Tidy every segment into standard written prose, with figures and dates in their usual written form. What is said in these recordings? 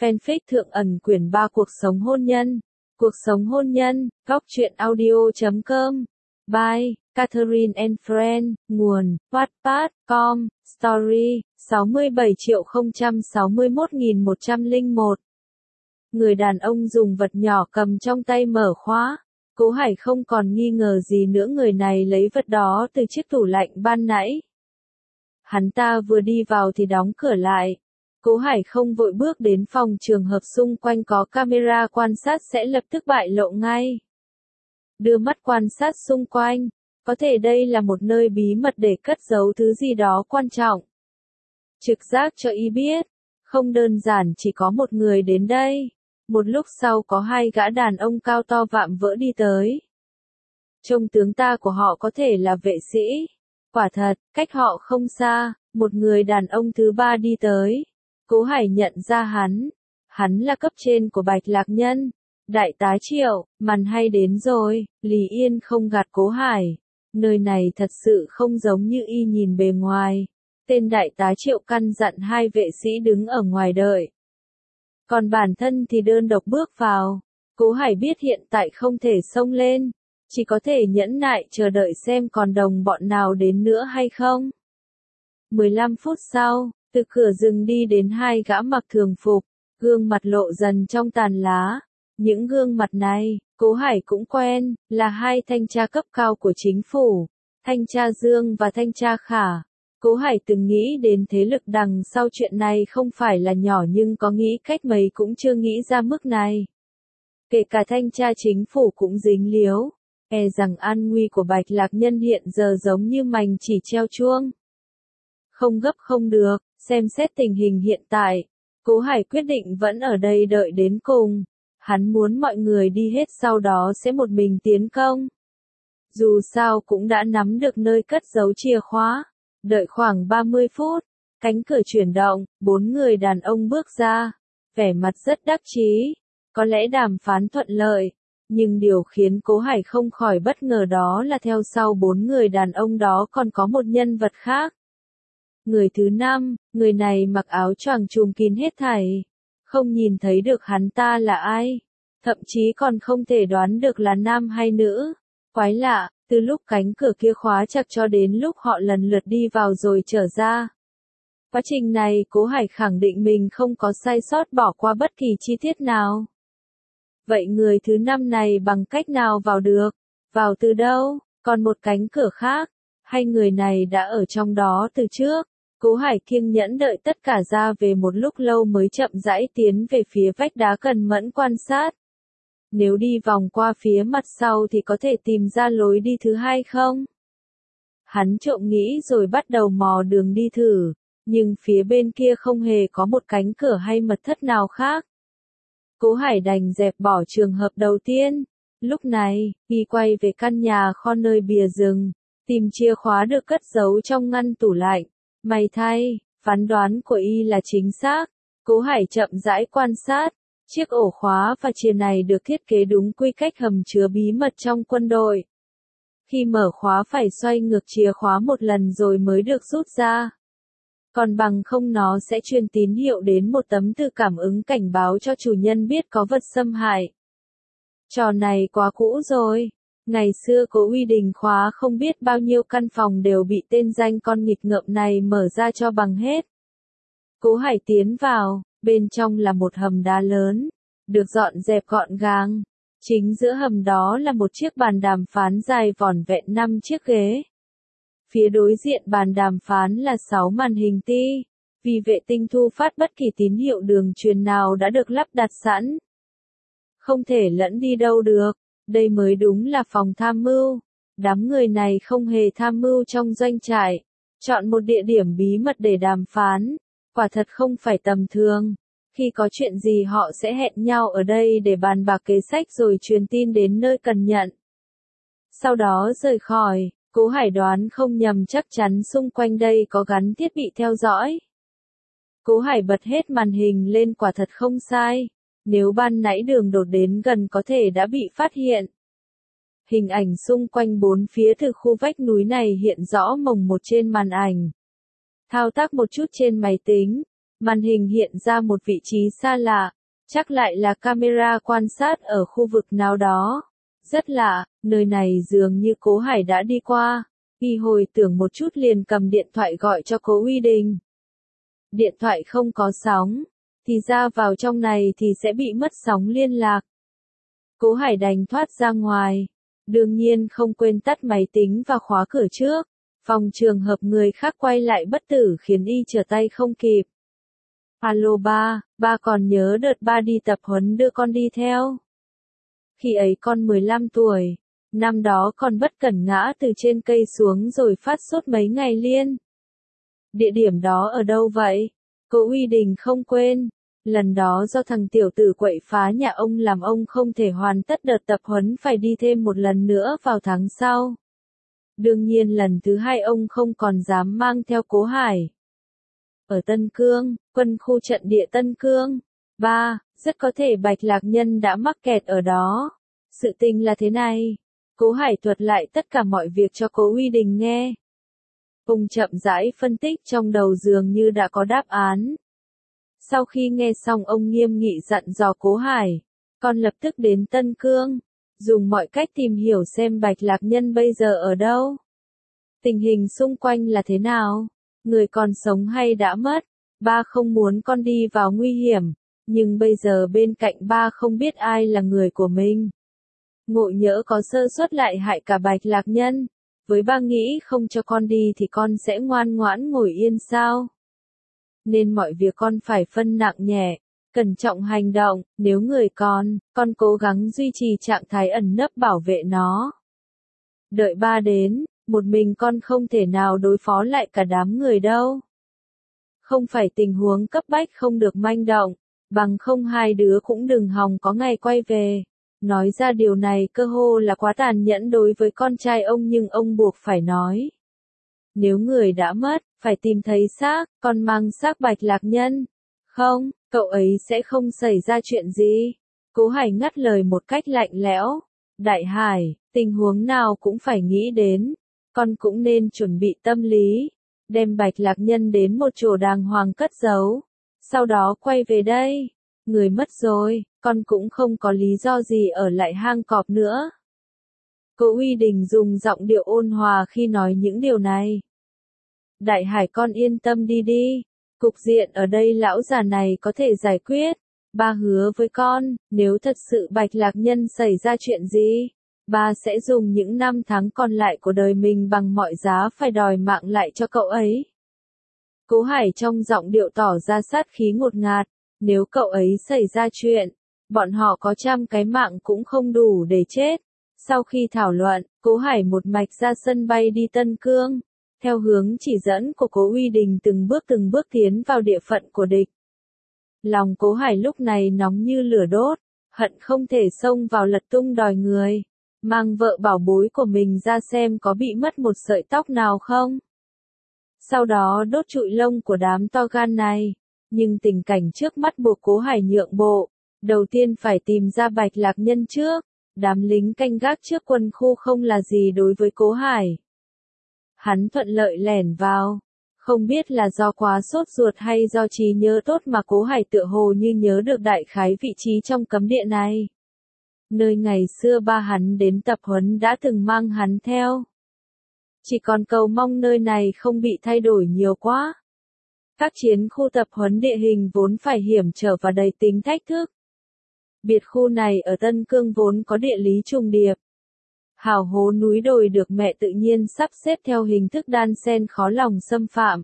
Fanfic Thượng ẩn quyển 3 Cuộc sống hôn nhân. Cuộc sống hôn nhân, góc truyện audio.com. By Catherine and Friend, nguồn, Wattpad.com, Story, 67.061.101. Người đàn ông dùng vật nhỏ cầm trong tay mở khóa. Cố Hải không còn nghi ngờ gì nữa, người này lấy vật đó từ chiếc tủ lạnh ban nãy. Hắn ta vừa đi vào thì đóng cửa lại. Cố Hải không vội bước đến phòng, trường hợp xung quanh có camera quan sát sẽ lập tức bại lộ ngay. Đưa mắt quan sát xung quanh, có thể đây là một nơi bí mật để cất giấu thứ gì đó quan trọng. Trực giác cho y biết, không đơn giản chỉ có một người đến đây. Một lúc sau có hai gã đàn ông cao to vạm vỡ đi tới. Trông tướng ta của họ có thể là vệ sĩ. Quả thật, cách họ không xa, một người đàn ông thứ ba đi tới. Cố Hải nhận ra hắn là cấp trên của Bạch Lạc Nhân. Đại tá Triệu, màn hay đến rồi. Lý Yên không gạt Cố Hải. Nơi này thật sự không giống như y nhìn bề ngoài. Tên đại tá Triệu căn dặn hai vệ sĩ đứng ở ngoài đợi. Còn bản thân thì đơn độc bước vào. Cố Hải biết hiện tại không thể xông lên, chỉ có thể nhẫn nại chờ đợi xem còn đồng bọn nào đến nữa hay không. 15 phút sau, từ cửa rừng đi đến hai gã mặc thường phục, gương mặt lộ dần trong tàn lá. Những gương mặt này, Cố Hải cũng quen, là hai thanh tra cấp cao của chính phủ, thanh tra Dương và thanh tra Khả. Cố Hải từng nghĩ đến thế lực đằng sau chuyện này không phải là nhỏ, nhưng có nghĩ cách mấy cũng chưa nghĩ ra mức này. Kể cả thanh tra chính phủ cũng dính líu, e rằng an nguy của Bạch Lạc Nhân hiện giờ giống như mành chỉ treo chuông. Không gấp không được, xem xét tình hình hiện tại, Cố Hải quyết định vẫn ở đây đợi đến cùng. Hắn muốn mọi người đi hết sau đó sẽ một mình tiến công. Dù sao cũng đã nắm được nơi cất giấu chìa khóa. Đợi khoảng 30 phút, cánh cửa chuyển động, 4 người đàn ông bước ra, vẻ mặt rất đắc chí, có lẽ đàm phán thuận lợi, nhưng điều khiến Cố Hải không khỏi bất ngờ đó là theo sau 4 người đàn ông đó còn có một nhân vật khác. Người thứ 5, người này mặc áo choàng trùm kín hết thảy, không nhìn thấy được hắn ta là ai, thậm chí còn không thể đoán được là nam hay nữ. Quái lạ, từ lúc cánh cửa kia khóa chặt cho đến lúc họ lần lượt đi vào rồi trở ra. Quá trình này Cố Hải khẳng định mình không có sai sót bỏ qua bất kỳ chi tiết nào. Vậy người thứ 5 này bằng cách nào vào được? Vào từ đâu? Còn một cánh cửa khác? Hay người này đã ở trong đó từ trước? Cố Hải kiêng nhẫn đợi tất cả ra về một lúc lâu mới chậm rãi tiến về phía vách đá cần mẫn quan sát. Nếu đi vòng qua phía mặt sau thì có thể tìm ra lối đi thứ hai không? Hắn trộm nghĩ rồi bắt đầu mò đường đi thử, nhưng phía bên kia không hề có một cánh cửa hay mật thất nào khác. Cố Hải đành dẹp bỏ trường hợp đầu tiên. Lúc này, y quay về căn nhà kho nơi bìa rừng, tìm chìa khóa được cất giấu trong ngăn tủ lạnh. May thay, phán đoán của y là chính xác. Cố Hải chậm rãi quan sát. Chiếc ổ khóa và chìa này được thiết kế đúng quy cách hầm chứa bí mật trong quân đội. Khi mở khóa phải xoay ngược chìa khóa một lần rồi mới được rút ra. Còn bằng không nó sẽ truyền tín hiệu đến một tấm thư cảm ứng cảnh báo cho chủ nhân biết có vật xâm hại. Trò này quá cũ rồi. Ngày xưa Cố Uy Đình khóa không biết bao nhiêu căn phòng đều bị tên danh con nghịch ngợm này mở ra cho bằng hết. Cố Hải tiến vào. Bên trong là một hầm đá lớn, được dọn dẹp gọn gàng. Chính giữa hầm đó là một chiếc bàn đàm phán dài vỏn vẹn 5 chiếc ghế. Phía đối diện bàn đàm phán là 6 màn hình ti, vì vệ tinh thu phát bất kỳ tín hiệu đường truyền nào đã được lắp đặt sẵn. Không thể lẫn đi đâu được, đây mới đúng là phòng tham mưu. Đám người này không hề tham mưu trong doanh trại, chọn một địa điểm bí mật để đàm phán. Quả thật không phải tầm thường. Khi có chuyện gì họ sẽ hẹn nhau ở đây để bàn bạc kế sách rồi truyền tin đến nơi cần nhận. Sau đó rời khỏi, Cố Hải đoán không nhầm chắc chắn xung quanh đây có gắn thiết bị theo dõi. Cố Hải bật hết màn hình lên, quả thật không sai. Nếu ban nãy đường đột đến gần có thể đã bị phát hiện. Hình ảnh xung quanh bốn phía từ khu vách núi này hiện rõ mồn một trên màn ảnh. Thao tác một chút trên máy tính. Màn hình hiện ra một vị trí xa lạ, chắc lại là camera quan sát ở khu vực nào đó. Rất lạ, nơi này dường như Cố Hải đã đi qua. Y hồi tưởng một chút liền cầm điện thoại gọi cho Cố Uy Đình. Điện thoại không có sóng, thì ra vào trong này thì sẽ bị mất sóng liên lạc. Cố Hải đành thoát ra ngoài, đương nhiên không quên tắt máy tính và khóa cửa trước, phòng trường hợp người khác quay lại bất tử khiến y trở tay không kịp. Alo ba còn nhớ đợt ba đi tập huấn đưa con đi theo. Khi ấy con 15 tuổi, năm đó con bất cẩn ngã từ trên cây xuống rồi phát sốt mấy ngày liên. Địa điểm đó ở đâu vậy? Cố Uy Đình không quên. Lần đó do thằng tiểu tử quậy phá nhà ông làm ông không thể hoàn tất đợt tập huấn phải đi thêm một lần nữa vào tháng sau. Đương nhiên lần thứ hai ông không còn dám mang theo Cố Hải. Ở Tân Cương, quân khu trận địa Tân Cương. Rất có thể Bạch Lạc Nhân đã mắc kẹt ở đó. Sự tình là thế này. Cố Hải thuật lại tất cả mọi việc cho Cố Uy Đình nghe. Ông chậm rãi phân tích trong đầu dường như đã có đáp án. Sau khi nghe xong ông nghiêm nghị dặn dò Cố Hải, con lập tức đến Tân Cương, dùng mọi cách tìm hiểu xem Bạch Lạc Nhân bây giờ ở đâu. Tình hình xung quanh là thế nào, người còn sống hay đã mất. Ba không muốn con đi vào nguy hiểm, nhưng bây giờ bên cạnh ba không biết ai là người của mình. Ngộ nhỡ có sơ suất lại hại cả Bạch Lạc Nhân. Với ba nghĩ không cho con đi thì con sẽ ngoan ngoãn ngồi yên sao? Nên mọi việc con phải phân nặng nhẹ, cẩn trọng hành động, nếu người con cố gắng duy trì trạng thái ẩn nấp bảo vệ nó. Đợi ba đến, một mình con không thể nào đối phó lại cả đám người đâu. Không phải tình huống cấp bách không được manh động, bằng không hai đứa cũng đừng hòng có ngày quay về. Nói ra điều này cơ hồ là quá tàn nhẫn đối với con trai ông nhưng ông buộc phải nói. Nếu người đã mất, phải tìm thấy xác, con mang xác Bạch Lạc Nhân. Không, cậu ấy sẽ không xảy ra chuyện gì. Cố Hải ngắt lời một cách lạnh lẽo. Đại Hải, tình huống nào cũng phải nghĩ đến. Con cũng nên chuẩn bị tâm lý. Đem Bạch Lạc Nhân đến một chỗ đàng hoàng cất giấu. Sau đó quay về đây. Người mất rồi, con cũng không có lý do gì ở lại hang cọp nữa. Cố Uy Đình dùng giọng điệu ôn hòa khi nói những điều này. Đại Hải con yên tâm đi đi, cục diện ở đây lão già này có thể giải quyết. Ba hứa với con, nếu thật sự Bạch Lạc Nhân xảy ra chuyện gì, ba sẽ dùng những năm tháng còn lại của đời mình bằng mọi giá phải đòi mạng lại cho cậu ấy. Cố Hải trong giọng điệu tỏ ra sát khí ngột ngạt. Nếu cậu ấy xảy ra chuyện, bọn họ có 100 cái mạng cũng không đủ để chết. Sau khi thảo luận, Cố Hải một mạch ra sân bay đi Tân Cương, theo hướng chỉ dẫn của Cố Uy Đình từng bước tiến vào địa phận của địch. Lòng Cố Hải lúc này nóng như lửa đốt, hận không thể xông vào lật tung đòi người, mang vợ bảo bối của mình ra xem có bị mất một sợi tóc nào không. Sau đó đốt trụi lông của đám to gan này. Nhưng tình cảnh trước mắt buộc Cố Hải nhượng bộ. Đầu tiên phải tìm ra Bạch Lạc Nhân trước. Đám lính canh gác trước quân khu không là gì đối với Cố Hải. Hắn thuận lợi lẻn vào. Không biết là do quá sốt ruột hay do trí nhớ tốt mà Cố Hải tựa hồ như nhớ được đại khái vị trí trong cấm địa này. Nơi ngày xưa ba hắn đến tập huấn đã từng mang hắn theo. Chỉ còn cầu mong nơi này không bị thay đổi nhiều quá. Các chiến khu tập huấn địa hình vốn phải hiểm trở và đầy tính thách thức. Biệt khu này ở Tân Cương vốn có địa lý trùng điệp. Hào hố núi đồi được mẹ tự nhiên sắp xếp theo hình thức đan xen khó lòng xâm phạm.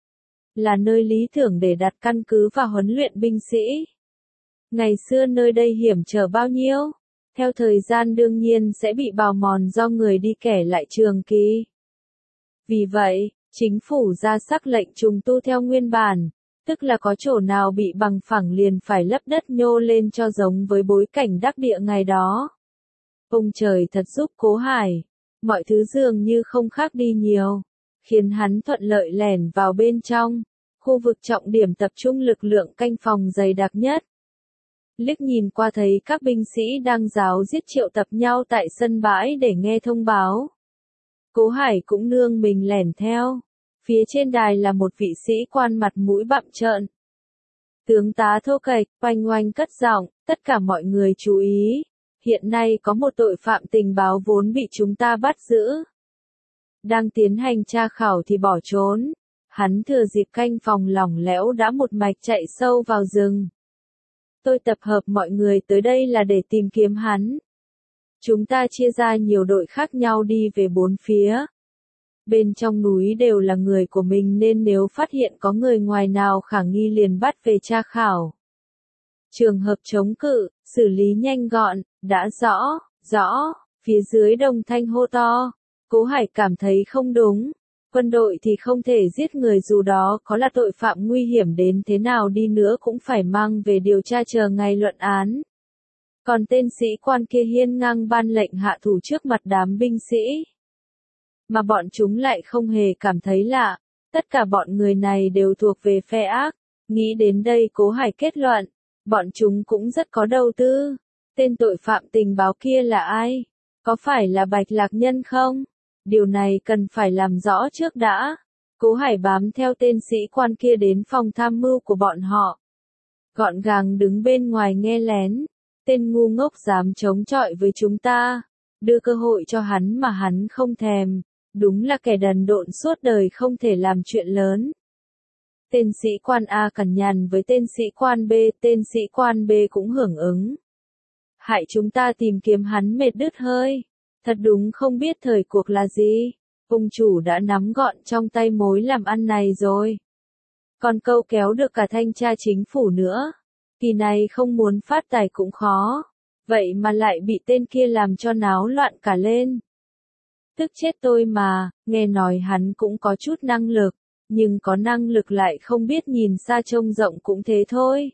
Là nơi lý tưởng để đặt căn cứ và huấn luyện binh sĩ. Ngày xưa nơi đây hiểm trở bao nhiêu? Theo thời gian đương nhiên sẽ bị bào mòn do người đi kẻ lại trường kỳ. Vì vậy, chính phủ ra sắc lệnh trùng tu theo nguyên bản, tức là có chỗ nào bị bằng phẳng liền phải lấp đất nhô lên cho giống với bối cảnh đắc địa ngày đó. Ông trời thật giúp Cố Hải, mọi thứ dường như không khác đi nhiều, khiến hắn thuận lợi lẻn vào bên trong, khu vực trọng điểm tập trung lực lượng canh phòng dày đặc nhất. Liếc nhìn qua thấy các binh sĩ đang ráo riết triệu tập nhau tại sân bãi để nghe thông báo. Cố Hải cũng nương mình lẻn theo. Phía trên đài là một vị sĩ quan mặt mũi bặm trợn. Tướng tá thô kệch, oanh oanh cất giọng, tất cả mọi người chú ý. Hiện nay có một tội phạm tình báo vốn bị chúng ta bắt giữ. Đang tiến hành tra khảo thì bỏ trốn. Hắn thừa dịp canh phòng lỏng lẽo đã một mạch chạy sâu vào rừng. Tôi tập hợp mọi người tới đây là để tìm kiếm hắn. Chúng ta chia ra nhiều đội khác nhau đi về bốn phía. Bên trong núi đều là người của mình nên nếu phát hiện có người ngoài nào khả nghi liền bắt về tra khảo. Trường hợp chống cự, xử lý nhanh gọn, đã rõ, phía dưới đồng thanh hô to. Cố Hải cảm thấy không đúng. Quân đội thì không thể giết người dù đó có là tội phạm nguy hiểm đến thế nào đi nữa cũng phải mang về điều tra chờ ngày luận án. Còn tên sĩ quan kia hiên ngang ban lệnh hạ thủ trước mặt đám binh sĩ. Mà bọn chúng lại không hề cảm thấy lạ. Tất cả bọn người này đều thuộc về phe ác. Nghĩ đến đây Cố Hải kết luận. Bọn chúng cũng rất có đầu tư. Tên tội phạm tình báo kia là ai? Có phải là Bạch Lạc Nhân không? Điều này cần phải làm rõ trước đã. Cố Hải bám theo tên sĩ quan kia đến phòng tham mưu của bọn họ. Gọn gàng đứng bên ngoài nghe lén. Tên ngu ngốc dám chống chọi với chúng ta. Đưa cơ hội cho hắn mà hắn không thèm. Đúng là kẻ đần độn suốt đời không thể làm chuyện lớn. Tên sĩ quan A cằn nhằn với tên sĩ quan B, tên sĩ quan B cũng hưởng ứng. Hại chúng ta tìm kiếm hắn mệt đứt hơi. Thật đúng không biết thời cuộc là gì. Ông chủ đã nắm gọn trong tay mối làm ăn này rồi. Còn câu kéo được cả thanh tra chính phủ nữa. Kỳ này không muốn phát tài cũng khó. Vậy mà lại bị tên kia làm cho náo loạn cả lên. Tức chết tôi mà, nghe nói hắn cũng có chút năng lực. Nhưng có năng lực lại không biết nhìn xa trông rộng cũng thế thôi.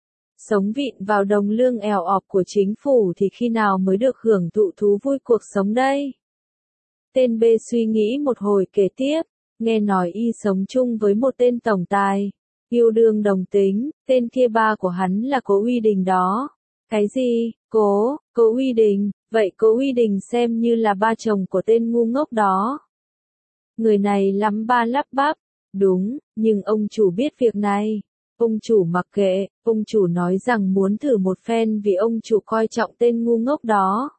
Sống vịn vào đồng lương èo ọp của chính phủ thì khi nào mới được hưởng thụ thú vui cuộc sống đây? Tên B suy nghĩ một hồi kể tiếp, nghe nói y sống chung với một tên tổng tài, yêu đương đồng tính, tên kia ba của hắn là Cố Uy Đình đó. Cái gì? Cố Uy Đình, vậy Cố Uy Đình xem như là ba chồng của tên ngu ngốc đó. Người này lắm ba lắp bắp, đúng, nhưng ông chủ biết việc này. Ông chủ mặc kệ, ông chủ nói rằng muốn thử một phen vì ông chủ coi trọng tên ngu ngốc đó.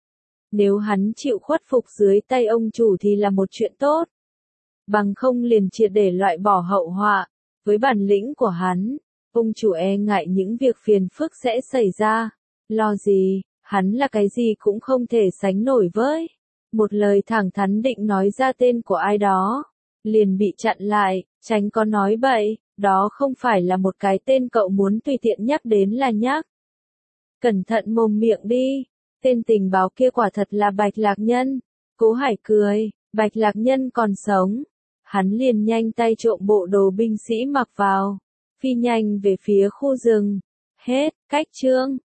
Nếu hắn chịu khuất phục dưới tay ông chủ thì là một chuyện tốt. Bằng không liền triệt để loại bỏ hậu họa. Với bản lĩnh của hắn, ông chủ e ngại những việc phiền phức sẽ xảy ra. Lo gì, hắn là cái gì cũng không thể sánh nổi với. Một lời thẳng thắn định nói ra tên của ai đó. Liền bị chặn lại, tránh có nói bậy. Đó không phải là một cái tên cậu muốn tùy tiện nhắc đến là nhắc. Cẩn thận mồm miệng đi. Tên tình báo kia quả thật là Bạch Lạc Nhân. Cố Hải cười, Bạch Lạc Nhân còn sống. Hắn liền nhanh tay trộm bộ đồ binh sĩ mặc vào. Phi nhanh về phía khu rừng. Hết, cách chương.